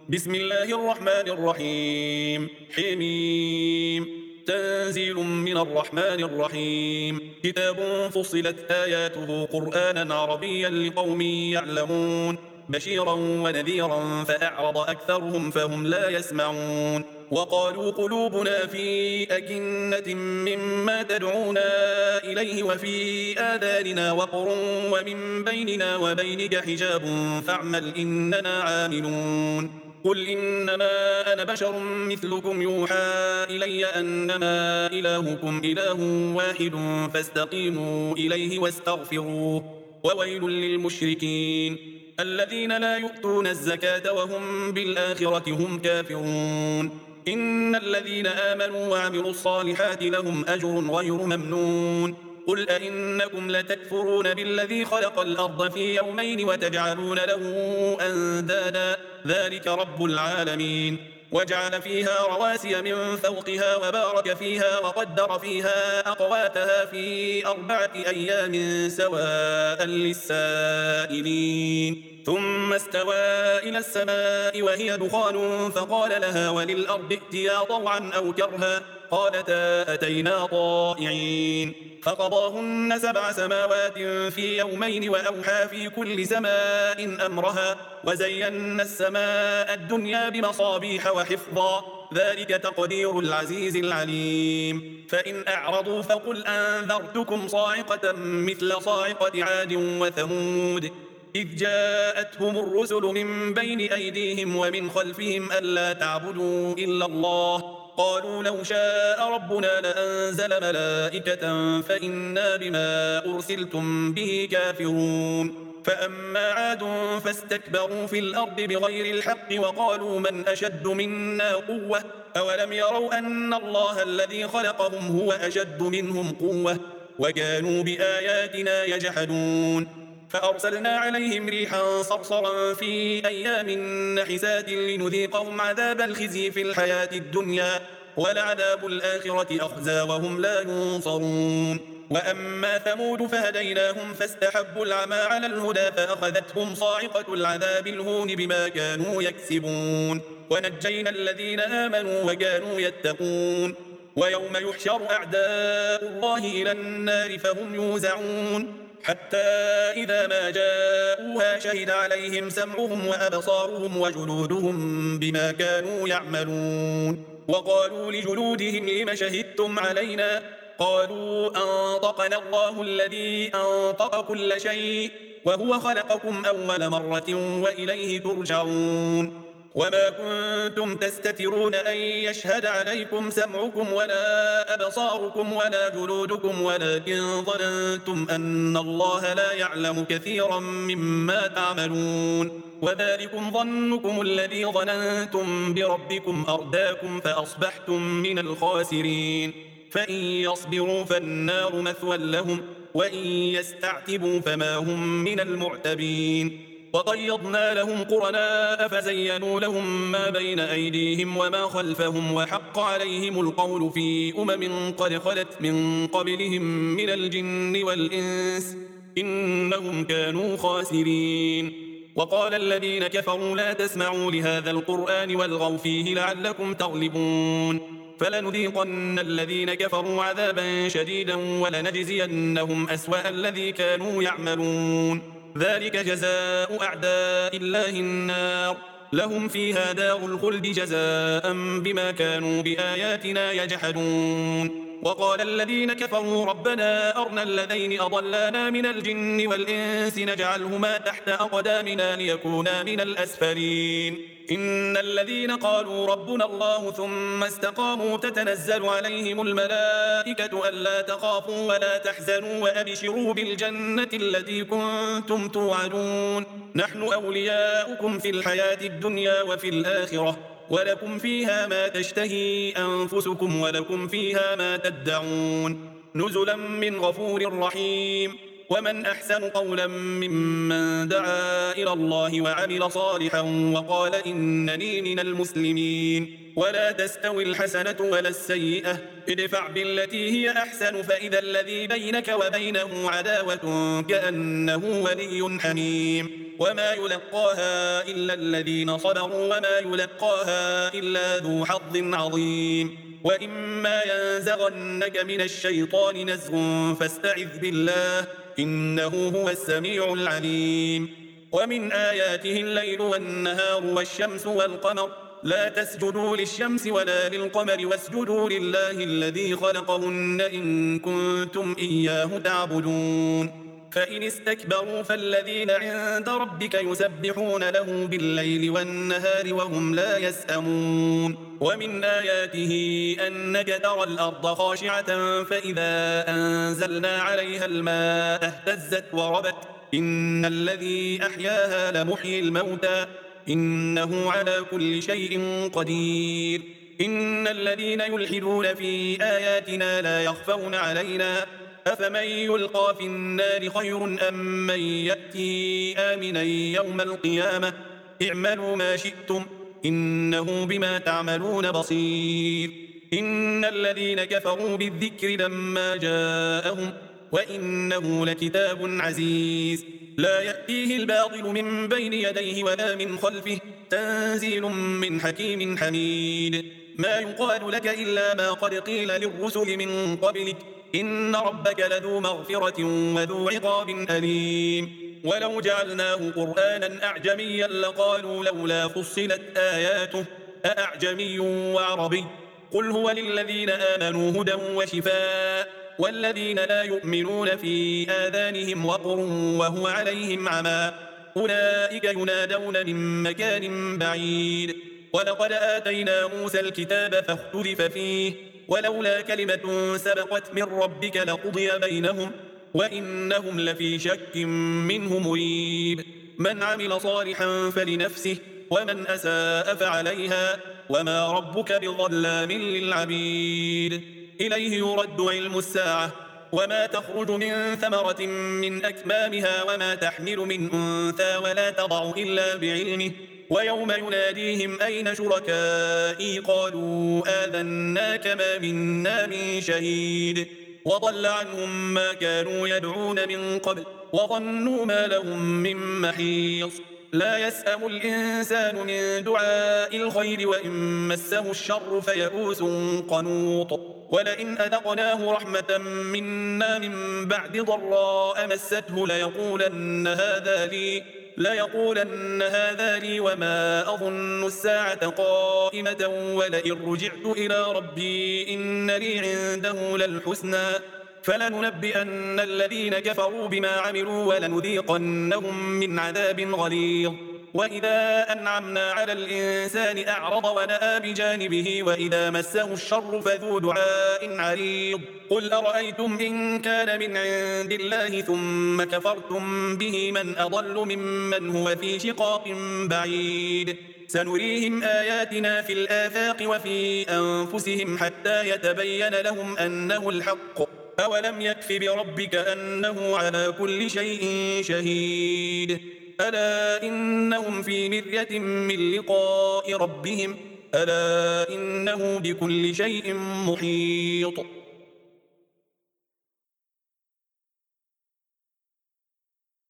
بسم الله الرحمن الرحيم حميم تنزيل من الرحمن الرحيم كتاب فصلت آياته قرآنا عربيا لقوم يعلمون بشيرا ونذيرا فأعرض أكثرهم فهم لا يسمعون وقالوا قلوبنا في أكنة مما تدعونا إليه وفي آذاننا وقر ومن بيننا وبينك حجاب فاعمل إننا عاملون قل إنما أنا بشر مثلكم يوحى إلي أنما إلهكم إله واحد فاستقيموا إليه واستغفروه وويل للمشركين الذين لا يؤتون الزكاة وهم بالآخرة هم كافرون إن الذين آمنوا وعملوا الصالحات لهم أجر غير ممنون قل أئنكم لتكفرون بالذي خلق الأرض في يومين وتجعلون له أندادا ذلك رب العالمين وجعل فيها رواسي من فوقها وبارك فيها وقدر فيها أقواتها في 4 أيام سواء للسائلين ثم استوى إلى السماء وهي دخان فقال لها وللأرض ائتيا طوعا أو كرها قالتا أتينا طائعين فقضاهن 7 سماوات في يومين وأوحى في كل سماء أمرها وزينا السماء الدنيا بمصابيح وحفظا ذلك تقدير العزيز العليم فإن أعرضوا فقل أنذرتكم صاعقة مثل صاعقة عاد وثمود إذ جاءتهم الرسل من بين أيديهم ومن خلفهم ألا تعبدوا إلا الله قالوا لو شاء ربنا لأنزل ملائكة فإنا بما أرسلتم به كافرون فأما عاد فاستكبروا في الأرض بغير الحق وقالوا من أشد منا قوة أولم يروا أن الله الذي خلقهم هو أشد منهم قوة وكانوا بآياتنا يجحدون فأرسلنا عليهم ريحا صرصرا في أيام نحسات لنذيقهم عذاب الخزي في الحياة الدنيا ولعذاب الآخرة أخزى وهم لا ينصرون وأما ثمود فهديناهم فاستحبوا العمى على الهدى فأخذتهم صاعقة العذاب الهون بما كانوا يكسبون ونجينا الذين آمنوا وكانوا يتقون ويوم يحشر أعداء الله إلى النار فهم يوزعون حتى إذا ما جاءوها شهد عليهم سمعهم وأبصارهم وجلودهم بما كانوا يعملون وقالوا لجلودهم لم شهدتم علينا قالوا أنطقنا الله الذي أنطق كل شيء وهو خلقكم أول مرة وإليه ترجعون وما كنتم تستترون أن يشهد عليكم سمعكم ولا أبصاركم ولا جلودكم ولكن ظننتم أن الله لا يعلم كثيرا مما تعملون وذلكم ظنكم الذي ظننتم بربكم أرداكم فأصبحتم من الخاسرين فإن يصبروا فالنار مثوى لهم وإن يستعتبوا فما هم من المعتبين وقيضنا لهم قرناء فزينوا لهم ما بين أيديهم وما خلفهم وحق عليهم القول في قد خلت من قبلهم من الجن والإنس إنهم كانوا خاسرين وقال الذين كفروا لا تسمعوا لهذا القرآن والغوا فيه لعلكم تغلبون فلنذيقن الذين كفروا عذابا شديدا ولنجزينهم أسوأ الذي كانوا يعملون ذلك جزاء أعداء الله النار لهم فيها دار الخلد جزاء بما كانوا بآياتنا يجحدون وقال الذين كفروا ربنا أرنا الذين أضلانا من الجن والإنس نجعلهما تحت أقدامنا ليكونا من الأسفلين إن الذين قالوا ربنا الله ثم استقاموا تتنزل عليهم الملائكة ألا تخافوا ولا تحزنوا وأبشروا بالجنة التي كنتم توعدون نحن أولياؤكم في الحياة الدنيا وفي الآخرة ولكم فيها ما تشتهي أنفسكم ولكم فيها ما تدعون نزلا من غفور رحيم ومن أحسن قولا ممن دعا إلى الله وعمل صالحا وقال إنني من المسلمين ولا تستوي الحسنة ولا السيئة ادفع بالتي هي أحسن فإذا الذي بينك وبينه عداوة كأنه ولي حميم وما يلقاها إلا الذين صبروا وما يلقاها إلا ذو حظ عظيم وإما ينزغنك من الشيطان نزغ فاستعذ بالله إنه هو السميع العليم ومن آياته الليل والنهار والشمس والقمر لا تسجدوا للشمس ولا للقمر واسجدوا لله الذي خلقهن إن كنتم إياه تعبدون فإن استكبروا فالذين عند ربك يسبحون له بالليل والنهار وهم لا يسأمون ومن آياته أنك ترى الأرض خاشعة فإذا أنزلنا عليها الماء اهتزت وربت إن الذي أحياها لمحيي الموتى إنه على كل شيء قدير إن الذين يلحدون في آياتنا لا يخفون علينا أفمن يلقى في النار خير أم من يأتي آمنا يوم القيامة اعملوا ما شئتم إنه بما تعملون بصير إن الذين كفروا بالذكر لما جاءهم وإنه لكتاب عزيز لا يأتيه الباطل من بين يديه ولا من خلفه تنزيل من حكيم حميد ما يقال لك إلا ما قد قيل للرسل من قبلك إن ربك لذو مغفرة وذو عقاب أليم ولو جعلناه قرآنا أعجميا لقالوا لولا فصلت آياته أأعجمي وعربي قل هو للذين آمنوا هدى وشفاء والذين لا يؤمنون في آذانهم وقر وهو عليهم عمى أولئك ينادون من مكان بعيد ولقد آتينا موسى الكتاب فاختلف فيه ولولا كلمة سبقت من ربك لقضي بينهم وإنهم لفي شك منه مريب من عمل صالحا فلنفسه ومن أساء فعليها وما ربك بظلام للعبيد إليه يرد علم الساعة وما تخرج من ثمرة من أكمامها وما تحمل من أنثى ولا تضع إلا بعلمه ويوم يناديهم أين شركائي قالوا آذناك ما منا من شهيد وضل عنهم ما كانوا يدعون من قبل وظنوا ما لهم من محيص لا يسأم الإنسان من دعاء الخير وإن مسه الشر فيئوس قنوط ولئن أذقناه رحمة منا من بعد ضراء مسته ليقولن هذا لي وما أظن الساعة قائمة ولئن رجعت إلى ربي إن لي عنده للحسنى فلننبئن الذين كفروا بما عملوا ولنذيقنهم من عذاب غليظ وإذا أنعمنا على الإنسان أعرض ونأى بجانبه وإذا مسه الشر فذو دعاء عريض قل أرأيتم إن كان من عند الله ثم كفرتم به من أضل ممن هو في شقاق بعيد سنريهم آياتنا في الآفاق وفي أنفسهم حتى يتبين لهم أنه الحق أولم يكف بربك أنه على كل شيء شهيد ألا إنهم في مرية من لقاء ربهم ألا إنه بكل شيء محيط